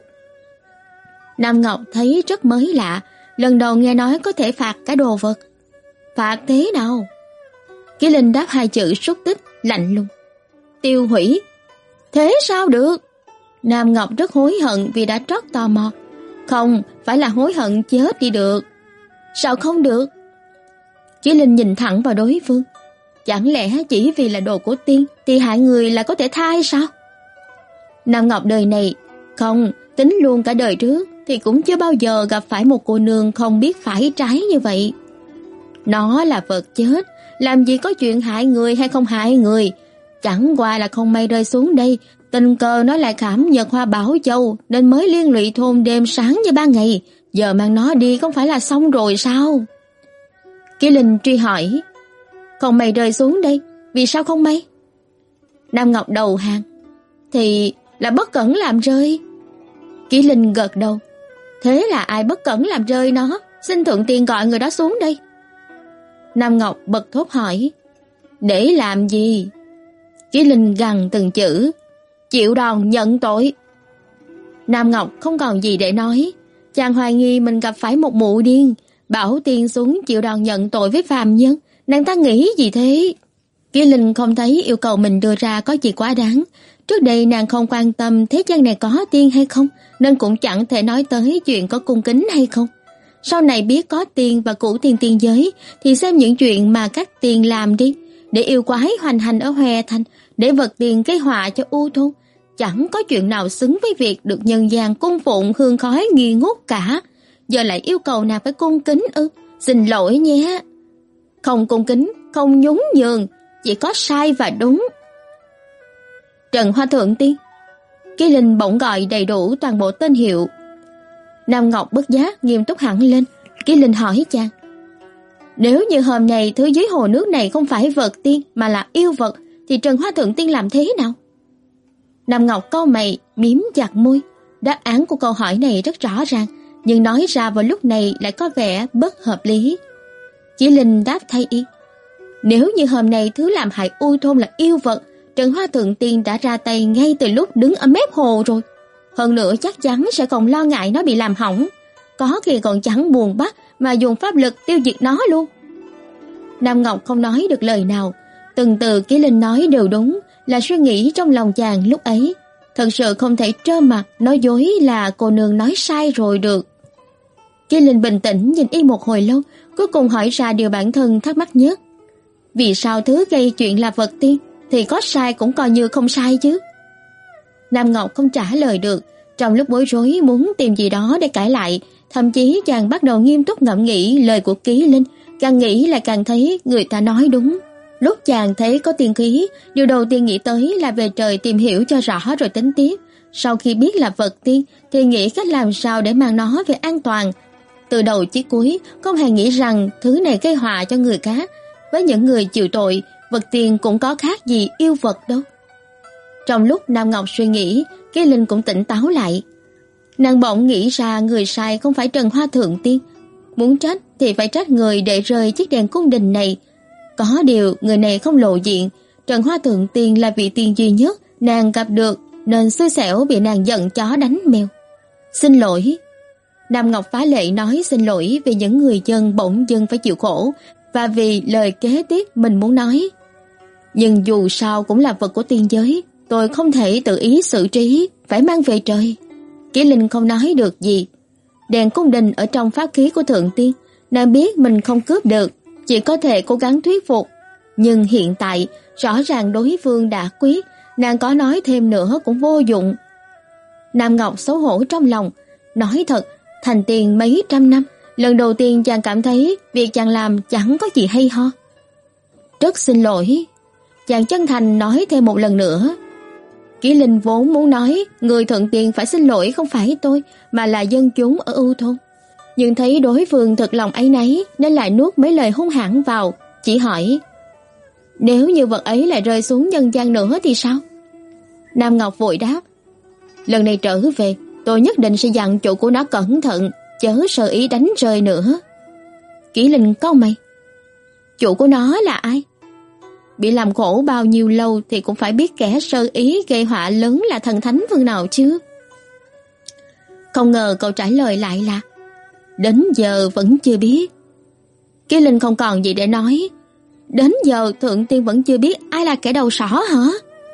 Nam Ngọc thấy rất mới lạ, lần đầu nghe nói có thể phạt cả đồ vật. Phạt thế nào? Cái Linh đáp hai chữ xúc tích, lạnh lùng. Tiêu hủy. Thế sao được? Nam Ngọc rất hối hận vì đã trót tò mò. Không, phải là hối hận chết đi được. Sao không được? Chí Linh nhìn thẳng vào đối phương. Chẳng lẽ chỉ vì là đồ của tiên thì hại người là có thể tha hay sao? Nam Ngọc đời này, không, tính luôn cả đời trước thì cũng chưa bao giờ gặp phải một cô nương không biết phải trái như vậy. Nó là vật chết, làm gì có chuyện hại người hay không hại người. Chẳng qua là không may rơi xuống đây, tình cờ nó lại khảm nhật hoa bảo châu nên mới liên lụy thôn đêm sáng như ban ngày. Giờ mang nó đi không phải là xong rồi sao? Ký Linh truy hỏi. Không may rơi xuống đây, vì sao không may? Nam Ngọc đầu hàng. Thì là bất cẩn làm rơi. Ký Linh gật đầu. Thế là ai bất cẩn làm rơi nó? Xin Thượng Tiên gọi người đó xuống đây. Nam Ngọc bật thốt hỏi. Để làm gì? Ký Linh gằn từng chữ. Chịu đòn nhận tội. Nam Ngọc không còn gì để nói. Chàng hoài nghi mình gặp phải một mụ điên, bảo tiên xuống chịu đòn nhận tội với phàm nhân. Nàng ta nghĩ gì thế? Ký Linh không thấy yêu cầu mình đưa ra có gì quá đáng. Trước đây nàng không quan tâm thế gian này có tiên hay không, nên cũng chẳng thể nói tới chuyện có cung kính hay không. Sau này biết có tiên và Cửu Thiên Tiên giới thì xem những chuyện mà các tiên làm đi, để yêu quái hoành hành ở Hoè Thành, để vật tiên gây họa cho u thôn. chẳng có chuyện nào xứng với việc được nhân gian cung phụng hương khói nghi ngút cả. Giờ lại yêu cầu nàng phải cung kính ư? Xin lỗi nhé. Không cung kính, không nhún nhường, chỉ có sai và đúng. Trần Hoa Thượng Tiên. Ký Linh bỗng gọi đầy đủ toàn bộ tên hiệu. Nam Ngọc bất giác nghiêm túc hẳn lên. Ký Linh hỏi chàng: nếu như hôm nay thứ dưới hồ nước này không phải vật tiên mà là yêu vật, thì Trần Hoa Thượng Tiên làm thế nào? Nam Ngọc cau mày, mím chặt môi. Đáp án của câu hỏi này rất rõ ràng, nhưng nói ra vào lúc này lại có vẻ bất hợp lý. Ký Linh đáp thay y: nếu như hôm nay thứ làm hại U Thôn là yêu vật, Trần Hoa Thượng Tiên đã ra tay ngay từ lúc đứng ở mép hồ rồi. Hơn nữa chắc chắn sẽ còn lo ngại nó bị làm hỏng, có khi còn chẳng buồn bắt mà dùng pháp lực tiêu diệt nó luôn. Nam Ngọc không nói được lời nào. Từng từ Ký Linh nói đều đúng, là suy nghĩ trong lòng chàng lúc ấy. Thật sự không thể trơ mặt nói dối là cô nương nói sai rồi được. Ký Linh bình tĩnh nhìn y một hồi lâu, cuối cùng hỏi ra điều bản thân thắc mắc nhất: vì sao thứ gây chuyện là vật tiên, thì có sai cũng coi như không sai chứ? Nam Ngọc không trả lời được. Trong lúc bối rối muốn tìm gì đó để cãi lại, thậm chí chàng bắt đầu nghiêm túc ngẫm nghĩ lời của Ký Linh. Càng nghĩ lại càng thấy người ta nói đúng. Lúc chàng thấy có tiên khí, điều đầu tiên nghĩ tới là về trời tìm hiểu cho rõ rồi tính tiếp. Sau khi biết là vật tiên thì nghĩ cách làm sao để mang nó về an toàn. Từ đầu chí cuối không hề nghĩ rằng thứ này gây họa cho người khác. Với những người chịu tội, vật tiên cũng có khác gì yêu vật đâu. Trong lúc Nam Ngọc suy nghĩ, Ký Linh cũng tỉnh táo lại. Nàng bỗng nghĩ ra người sai không phải Trần Hoa Thượng Tiên. Muốn trách thì phải trách người để rơi chiếc đèn cung đình này. Có điều người này không lộ diện. Trần Hoa Thượng Tiên là vị tiên duy nhất nàng gặp được, nên xui xẻo bị nàng giận chó đánh mèo. Xin lỗi. Nam Ngọc phá lệ nói xin lỗi vì những người dân bỗng dưng phải chịu khổ, và vì lời kế tiếp mình muốn nói. Nhưng dù sao cũng là vật của tiên giới, tôi không thể tự ý xử trí, phải mang về trời. Ký Linh không nói được gì. Đèn cung đình ở trong pháp khí của Thượng Tiên, nàng biết mình không cướp được, chỉ có thể cố gắng thuyết phục. Nhưng hiện tại rõ ràng đối phương đã quyết, nàng có nói thêm nữa cũng vô dụng. Nam Ngọc xấu hổ trong lòng. Nói thật, thành tiền mấy trăm năm, lần đầu tiên chàng cảm thấy việc chàng làm chẳng có gì hay ho. Rất xin lỗi. Chàng chân thành nói thêm một lần nữa. Ký Linh vốn muốn nói người Thượng Tiên phải xin lỗi không phải tôi, mà là dân chúng ở U Thôn. Nhưng thấy đối phương thật lòng áy náy nên lại nuốt mấy lời hung hãn vào, chỉ hỏi: nếu như vật ấy lại rơi xuống nhân gian nữa thì sao? Nam Ngọc vội đáp: lần này trở về, tôi nhất định sẽ dặn chủ của nó cẩn thận, chớ sơ ý đánh rơi nữa. Ký Linh cau mày. Chủ của nó là ai? Bị làm khổ bao nhiêu lâu thì cũng phải biết kẻ sơ ý gây họa lớn là thần thánh phương nào chứ. Không ngờ câu trả lời lại là: đến giờ vẫn chưa biết. Ký Linh không còn gì để nói. Đến giờ Thượng Tiên vẫn chưa biết ai là kẻ đầu sỏ hả?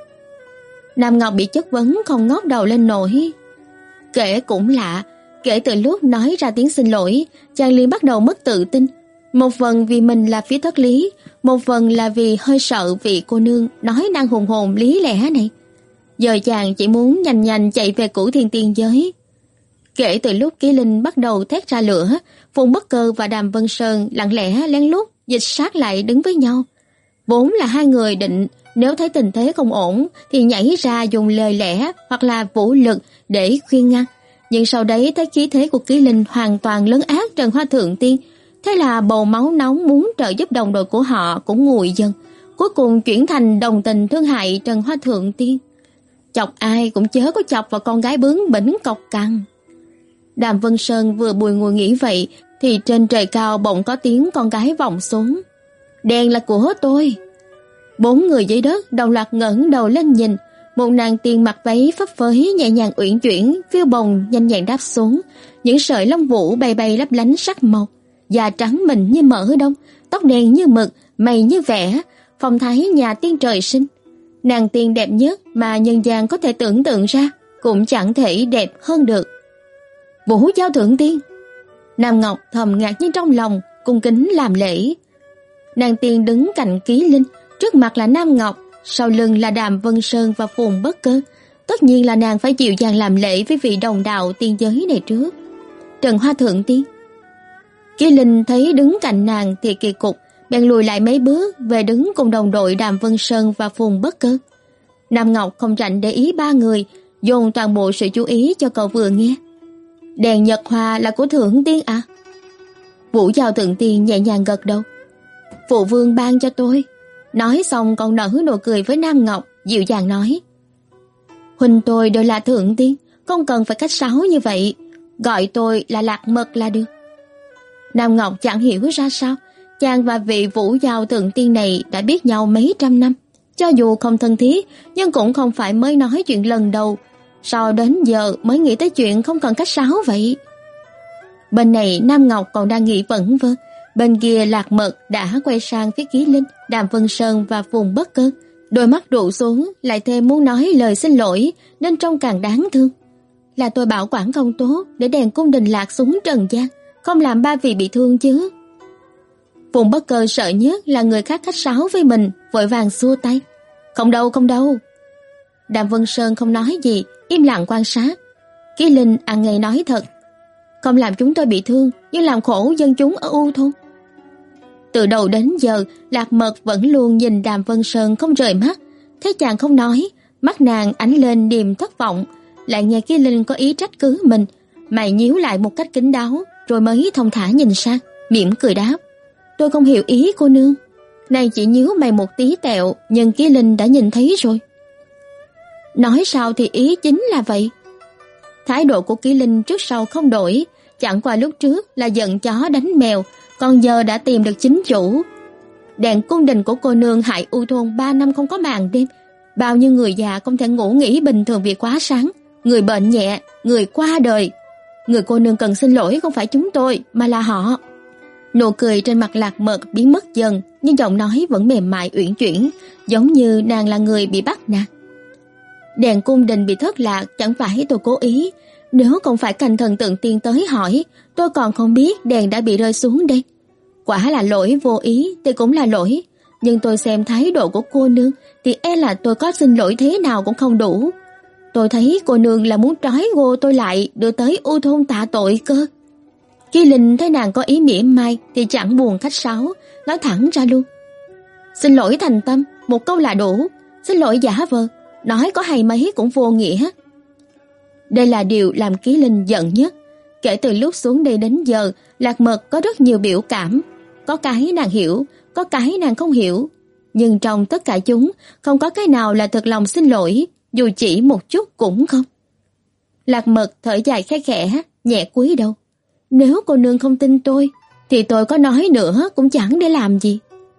Nam Ngọc bị chất vấn không ngóc đầu lên nổi. Kể cũng lạ, kể từ lúc nói ra tiếng xin lỗi, chàng liền bắt đầu mất tự tin. Một phần vì mình là phía thất lý, một phần là vì hơi sợ vị cô nương nói năng hùng hồn lý lẽ này. Giờ chàng chỉ muốn nhanh nhanh chạy về Cửu Thiên Tiên giới. Kể từ lúc Ký Linh bắt đầu thét ra lửa, Phùng Bất Cơ và Đàm Vân Sơn lặng lẽ lén lút dịch sát lại đứng với nhau. Vốn là hai người định nếu thấy tình thế không ổn thì nhảy ra dùng lời lẽ hoặc là vũ lực để khuyên ngăn. Nhưng sau đấy thấy khí thế của Ký Linh hoàn toàn lấn át Trần Hoa Thượng Tiên, thế là bầu máu nóng muốn trợ giúp đồng đội của họ cũng nguội dần, cuối cùng chuyển thành đồng tình thương hại Trần Hoa Thượng Tiên. Chọc ai cũng chớ có chọc vào con gái bướng bỉnh cọc cằn. Đàm Vân Sơn vừa bùi ngùi nghĩ vậy thì trên trời cao bỗng có tiếng con gái vọng xuống: đèn là của tôi. Bốn người dưới đất đồng loạt ngẩng đầu lên nhìn. Một nàng tiên mặc váy phấp phới nhẹ nhàng uyển chuyển phiêu bồng nhanh nhẹn đáp xuống. Những sợi lông vũ bay bay lấp lánh sắc màu, da trắng mịn như mỡ đông, tóc đen như mực, mày như vẽ, phong thái nhà tiên trời sinh. Nàng tiên đẹp nhất mà nhân gian có thể tưởng tượng ra, cũng chẳng thể đẹp hơn được. Vũ Giao Thượng Tiên. Nam Ngọc thầm ngạc nhiên trong lòng, cung kính làm lễ. Nàng tiên đứng cạnh Ký Linh, trước mặt là Nam Ngọc, sau lưng là Đàm Vân Sơn và Phùng Bất Cơ. tất nhiên là nàng phải dịu dàng làm lễ với vị đồng đạo tiên giới này trước. Trần Hoa Thượng Tiên. Ký Linh thấy đứng cạnh nàng thì kỳ cục, bèn lùi lại mấy bước về đứng cùng đồng đội Đàm Vân Sơn và Phùng Bất Cơ. Nam Ngọc không rảnh để ý ba người, dồn toàn bộ sự chú ý cho cậu vừa nghe. Đèn Nhật Hoa là của Thượng Tiên à? Vũ Giao Thượng Tiên nhẹ nhàng gật đầu. Phụ vương ban cho tôi. Nói xong còn nở nụ cười với Nam Ngọc, dịu dàng nói: huynh tôi đều là Thượng Tiên, không cần phải cách sáo như vậy, gọi tôi là Lạc Mật là được. Nam Ngọc chẳng hiểu ra sao, chàng và vị Vũ Giao Thượng Tiên này đã biết nhau mấy trăm năm, cho dù không thân thiết nhưng cũng không phải mới nói chuyện lần đầu, sao đến giờ mới nghĩ tới chuyện không cần cách sáo vậy. Bên này Nam Ngọc còn đang nghĩ vẩn vơ, bên kia Lạc Mật đã quay sang phía Ký Linh, Đàm Vân Sơn và Phùng Bất Cơ, đôi mắt rũ xuống, lại thêm muốn nói lời xin lỗi nên trông càng đáng thương. Là tôi bảo quản không tốt để đèn cung đình lạc xuống trần gian, không làm ba vị bị thương chứ. Phùng Bất Cơ sợ nhất là người khác khách sáo với mình, vội vàng xua tay. Không đâu, không đâu. Đàm Vân Sơn không nói gì, im lặng quan sát. Ký Linh ăn ngay nói thật. Không làm chúng tôi bị thương, nhưng làm khổ dân chúng ở U Thôn. Từ đầu đến giờ, Lạc Mật vẫn luôn nhìn Đàm Vân Sơn không rời mắt. Thấy chàng không nói, mắt nàng ánh lên niềm thất vọng, lại nghe Ký Linh có ý trách cứ mình, mày nhíu lại một cách kín đáo, rồi mới thông thả nhìn sang, mỉm cười đáp: tôi không hiểu ý cô nương. Này chỉ nhíu mày một tí tẹo, nhưng Ký Linh đã nhìn thấy rồi. Nói sao thì ý chính là vậy. Thái độ của Ký Linh trước sau không đổi, chẳng qua lúc trước là giận chó đánh mèo, còn giờ đã tìm được chính chủ. Đèn cung đình của cô nương hại U Thôn ba năm không có màn đêm, bao nhiêu người già không thể ngủ nghỉ bình thường vì quá sáng, người bệnh nhẹ, người qua đời. Người cô nương cần xin lỗi không phải chúng tôi, mà là họ. Nụ cười trên mặt Lạc Mật biến mất dần, nhưng giọng nói vẫn mềm mại uyển chuyển, giống như nàng là người bị bắt nạt. Đèn cung đình bị thất lạc chẳng phải tôi cố ý, nếu không phải canh thần tượng tiên tới hỏi, tôi còn không biết đèn đã bị rơi xuống đây. Quả là lỗi vô ý thì cũng là lỗi, nhưng tôi xem thái độ của cô nương thì e là tôi có xin lỗi thế nào cũng không đủ. Tôi thấy cô nương là muốn trói gô tôi lại đưa tới U Thôn tạ tội cơ. Khi Linh thấy nàng có ý mỉa mai thì chẳng buồn khách sáo, nói thẳng ra luôn: xin lỗi thành tâm, một câu là đủ. Xin lỗi giả vờ, nói có hay mấy cũng vô nghĩa. Đây là điều làm Ký Linh giận nhất. Kể từ lúc xuống đây đến giờ, Lạc Mật có rất nhiều biểu cảm, có cái nàng hiểu, có cái nàng không hiểu, nhưng trong tất cả chúng không có cái nào là thật lòng xin lỗi, dù chỉ một chút cũng không. Lạc Mật thở dài khẽ khẽ, nhẹ cúi đầu. Nếu cô nương không tin tôi thì tôi có nói nữa cũng chẳng để làm gì.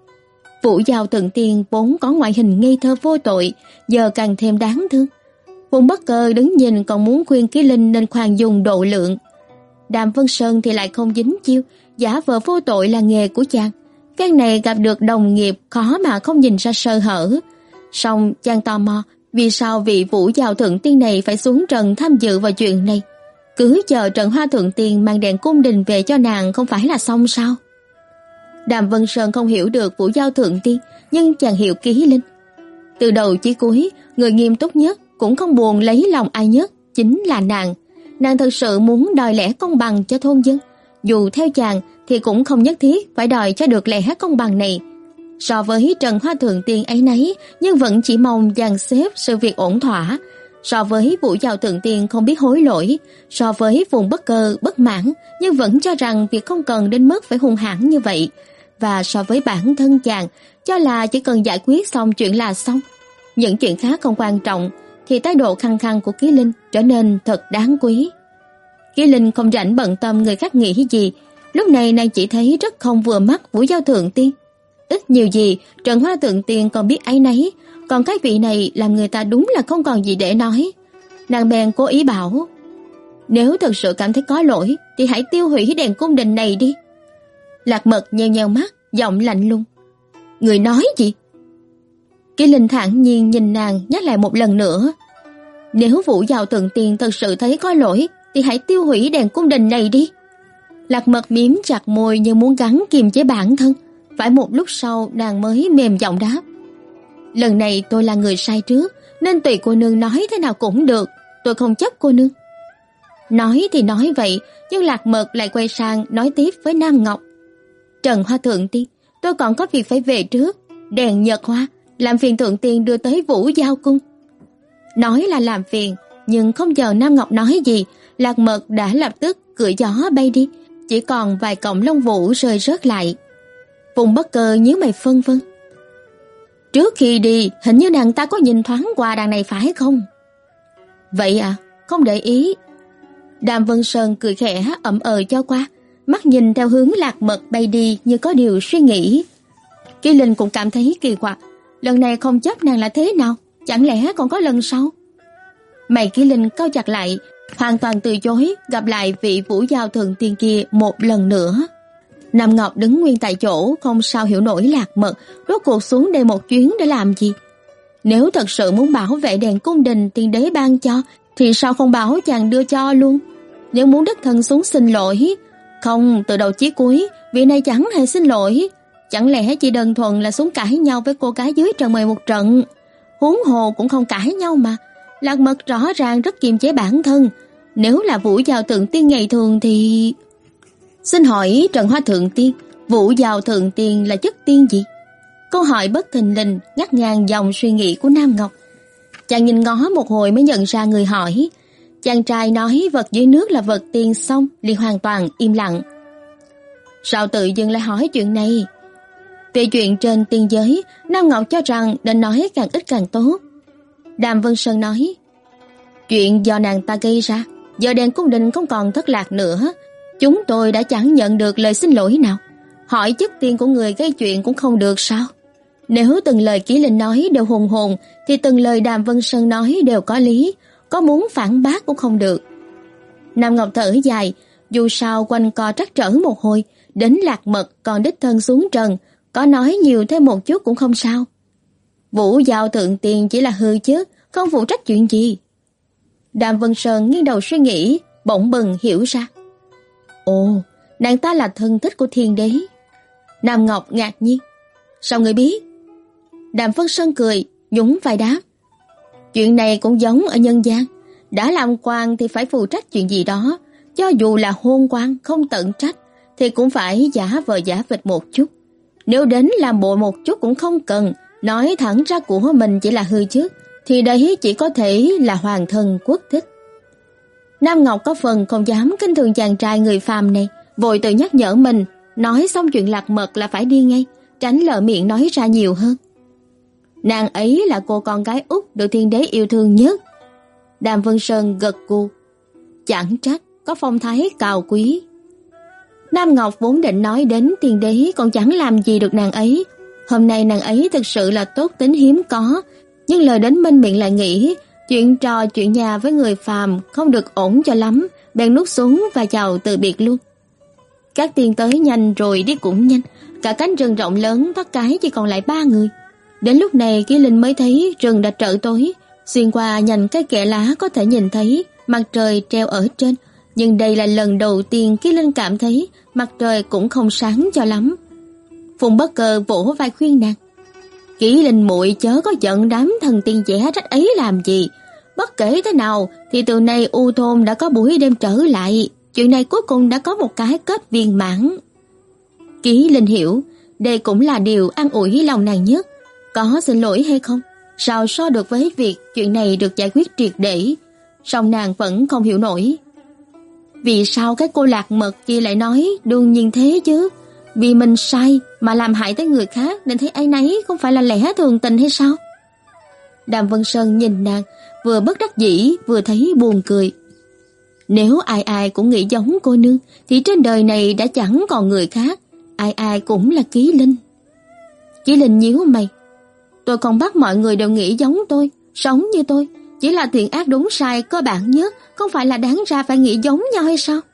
Vũ Giao Thượng Tiên vốn có ngoại hình ngây thơ vô tội, giờ càng thêm đáng thương. Phùng Bất Cơ đứng nhìn còn muốn khuyên Ký Linh nên khoan dung độ lượng. Đàm Vân Sơn thì lại không dính chiêu, giả vờ vô tội là nghề của chàng. Cái này gặp được đồng nghiệp khó mà không nhìn ra sơ hở. Song chàng tò mò vì sao vị Vũ Giao Thượng Tiên này phải xuống trần tham dự vào chuyện này. Cứ chờ Trần Hoa Thượng Tiên mang đèn cung đình về cho nàng không phải là xong sao? Đàm Vân Sơn không hiểu được Vũ Giao Thượng Tiên, nhưng chàng hiểu Ký Linh. Từ đầu chí cuối, người nghiêm túc nhất cũng không buồn lấy lòng ai nhất chính là nàng. Nàng thật sự muốn đòi lẽ công bằng cho thôn dân, dù theo chàng thì cũng không nhất thiết phải đòi cho được lẽ công bằng này. So với Trần Hoa Thượng Tiên ấy nấy, nhưng vẫn chỉ mong dàn xếp sự việc ổn thỏa. So với Vũ Giao Thượng Tiên không biết hối lỗi, so với Phùng Bất Cơ bất mãn nhưng vẫn cho rằng việc không cần đến mức phải hung hãn như vậy, và so với bản thân chàng cho là chỉ cần giải quyết xong chuyện là xong, những chuyện khác không quan trọng, thì thái độ khăng khăng của Ký Linh trở nên thật đáng quý. Ký Linh không rảnh bận tâm người khác nghĩ gì, lúc này nàng chỉ thấy rất không vừa mắt Vũ Giao Thượng Tiên. Ít nhiều gì Trần Hoa Thượng Tiên còn biết áy náy, còn cái vị này làm người ta đúng là không còn gì để nói. Nàng bèn cố ý bảo: nếu thật sự cảm thấy có lỗi thì hãy tiêu hủy đèn cung đình này đi. Lạc Mật nheo nheo mắt, giọng lạnh lùng: người nói gì? Ký Linh thản nhiên nhìn nàng, nhắc lại một lần nữa: nếu Vũ Giao Thượng Tiên thật sự thấy có lỗi thì hãy tiêu hủy đèn cung đình này đi. Lạc Mật mím chặt môi như muốn gắng kiềm chế bản thân. Phải một lúc sau nàng mới mềm giọng đáp: lần này tôi là người sai trước, nên tùy cô nương nói thế nào cũng được, tôi không chấp cô nương. Nói thì nói vậy, nhưng Lạc Mật lại quay sang nói tiếp với Nam Ngọc. Trần Hoa thượng tiên, tôi còn có việc phải về trước, đèn nhật hoa, làm phiền thượng tiên đưa tới Vũ Giao cung. Nói là làm phiền, nhưng không chờ Nam Ngọc nói gì, Lạc Mật đã lập tức cưỡi gió bay đi, chỉ còn vài cọng lông vũ rơi rớt lại. Phùng Bất Cơ nhíu mày phân vân. Trước khi đi, hình như nàng ta có nhìn thoáng qua đằng này phải không? Vậy à, không để ý. Đàm Vân Sơn cười khẽ ậm ờ cho qua, mắt nhìn theo hướng Lạc Mật bay đi như có điều suy nghĩ. Kỳ Linh cũng cảm thấy kỳ quặc, lần này không chấp nàng là thế nào, chẳng lẽ còn có lần sau? Mày Kỳ Linh cau chặt lại, hoàn toàn từ chối gặp lại vị Vũ Giao thượng tiên kia một lần nữa. Nam Ngọc đứng nguyên tại chỗ, không sao hiểu nổi Lạc Mật rốt cuộc xuống đây một chuyến để làm gì. Nếu thật sự muốn bảo vệ đèn cung đình tiên đế ban cho, thì sao không bảo chàng đưa cho luôn? Nếu muốn đích thân xuống xin lỗi, không, từ đầu chí cuối vị này chẳng hề xin lỗi, chẳng lẽ chỉ đơn thuần là xuống cãi nhau với cô gái dưới trần mời một trận? Huống hồ cũng không cãi nhau mà. Lạc Mật rõ ràng rất kiềm chế bản thân, nếu là Vũ Giao thượng tiên ngày thường thì... Xin hỏi Trần Hoa thượng tiên, Vũ Giao thượng tiên là chức tiên gì? Câu hỏi bất thình lình ngắt ngang dòng suy nghĩ của Nam Ngọc. Chàng nhìn ngó một hồi mới nhận ra người hỏi. Chàng trai nói vật dưới nước là vật tiên xong liền hoàn toàn im lặng. Sao tự dưng lại hỏi chuyện này? Về chuyện trên tiên giới, Nam Ngọc cho rằng nên nói càng ít càng tốt. Đàm Vân Sơn nói, chuyện do nàng ta gây ra, giờ đèn cung đình không còn thất lạc nữa, chúng tôi đã chẳng nhận được lời xin lỗi nào. Hỏi chức tiên của người gây chuyện cũng không được sao? Nếu từng lời Ký Linh nói đều hùng hồn, thì từng lời Đàm Vân Sơn nói đều có lý, có muốn phản bác cũng không được. Nam Ngọc thở dài, dù sao quanh co trắc trở một hồi, đến Lạc Mật còn đích thân xuống trần, có nói nhiều thêm một chút cũng không sao. Vũ Giao thượng tiên chỉ là hư chứ, không phụ trách chuyện gì. Đàm Vân Sơn nghiêng đầu suy nghĩ, bỗng bừng hiểu ra. Ồ, nàng ta là thân thích của thiên đế. Nam Ngọc ngạc nhiên. Sao người biết? Đàm Vân Sơn cười, nhún vai đáp. Chuyện này cũng giống ở nhân gian, đã làm quan thì phải phụ trách chuyện gì đó, cho dù là hôn quan không tận trách thì cũng phải giả vờ giả vịt một chút. Nếu đến làm bộ một chút cũng không cần, nói thẳng ra của mình chỉ là hư chứ, thì đấy chỉ có thể là hoàng thân quốc thích. Nam Ngọc có phần không dám kinh thường chàng trai người phàm này, vội tự nhắc nhở mình, nói xong chuyện Lạc Mật là phải đi ngay, tránh lỡ miệng nói ra nhiều hơn. Nàng ấy là cô con gái út được thiên đế yêu thương nhất. Đàm Vân Sơn gật gù. Chẳng trách, có phong thái cao quý. Nam Ngọc vốn định nói đến thiên đế còn chẳng làm gì được nàng ấy. Hôm nay nàng ấy thực sự là tốt tính hiếm có, nhưng lời đến bên miệng lại nghĩ chuyện trò chuyện nhà với người phàm không được ổn cho lắm, bèn nuốt xuống và chào từ biệt luôn. Các tiên tới nhanh rồi đi cũng nhanh, cả cánh rừng rộng lớn thoát cái chỉ còn lại ba người. Đến lúc này Ký Linh mới thấy rừng đã trở tối, xuyên qua nhành cái kẽ lá có thể nhìn thấy mặt trời treo ở trên, nhưng đây là lần đầu tiên Ký Linh cảm thấy mặt trời cũng không sáng cho lắm. Phùng Bất Cơ vỗ vai khuyên nàng. Ký Linh muội chớ có giận đám thần tiên vẽ rách ấy làm gì. Bất kể thế nào thì từ nay U thôn đã có buổi đêm trở lại, chuyện này cuối cùng đã có một cái kết viên mãn. Ký Linh hiểu, đây cũng là điều an ủi lòng nàng nhất. Có xin lỗi hay không, sao so được với việc chuyện này được giải quyết triệt để. Song nàng vẫn không hiểu nổi. Vì sao cái cô Lạc Mật kia lại nói đương nhiên thế chứ? Vì mình sai mà làm hại tới người khác nên thấy áy náy không phải là lẽ thường tình hay sao? Đàm Vân Sơn nhìn nàng, vừa bất đắc dĩ vừa thấy buồn cười. Nếu ai ai cũng nghĩ giống cô nương thì trên đời này đã chẳng còn người khác, ai ai cũng là Ký Linh. Ký Linh nhíu mày. Tôi không bắt mọi người đều nghĩ giống tôi, sống như tôi, chỉ là thiện ác đúng sai cơ bản nhất, không phải là đáng ra phải nghĩ giống nhau hay sao?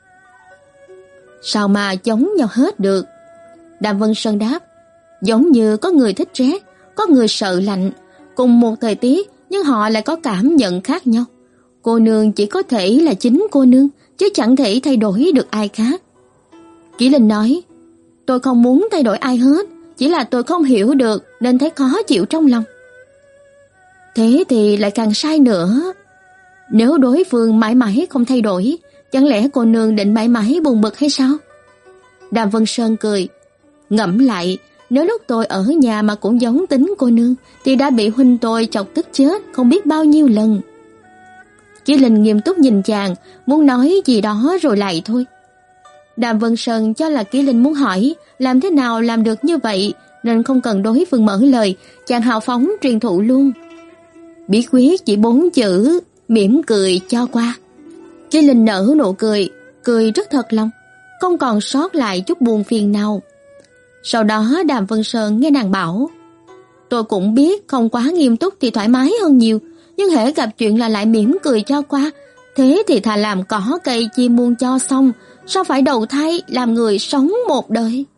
Sao mà giống nhau hết được? Đàm Vân Sơn đáp. Giống như có người thích rét, có người sợ lạnh, cùng một thời tiết nhưng họ lại có cảm nhận khác nhau. Cô nương chỉ có thể là chính cô nương, chứ chẳng thể thay đổi được ai khác. Kỷ Linh nói, tôi không muốn thay đổi ai hết, chỉ là tôi không hiểu được nên thấy khó chịu trong lòng. thế thì lại càng sai nữa. Nếu đối phương mãi mãi không thay đổi, chẳng lẽ cô nương định mãi mãi buồn bực hay sao? Đàm Vân Sơn cười, ngẫm lại, nếu lúc tôi ở nhà mà cũng giống tính cô nương thì đã bị huynh tôi chọc tức chết không biết bao nhiêu lần. Chí Linh nghiêm túc nhìn chàng, muốn nói gì đó rồi lại thôi. Đàm Vân Sơn cho là Chí Linh muốn hỏi làm thế nào làm được như vậy, nên không cần đối phương mở lời, chàng hào phóng truyền thụ luôn. Bí quyết chỉ bốn chữ, mỉm cười cho qua. Chí Linh nở nụ cười, cười rất thật lòng, không còn sót lại chút buồn phiền nào. Sau đó Đàm Vân Sơn nghe nàng bảo, tôi cũng biết không quá nghiêm túc thì thoải mái hơn nhiều, nhưng hễ gặp chuyện là lại mỉm cười cho qua, thế thì thà làm cỏ cây chim muôn cho xong, sao phải đầu thai làm người sống một đời.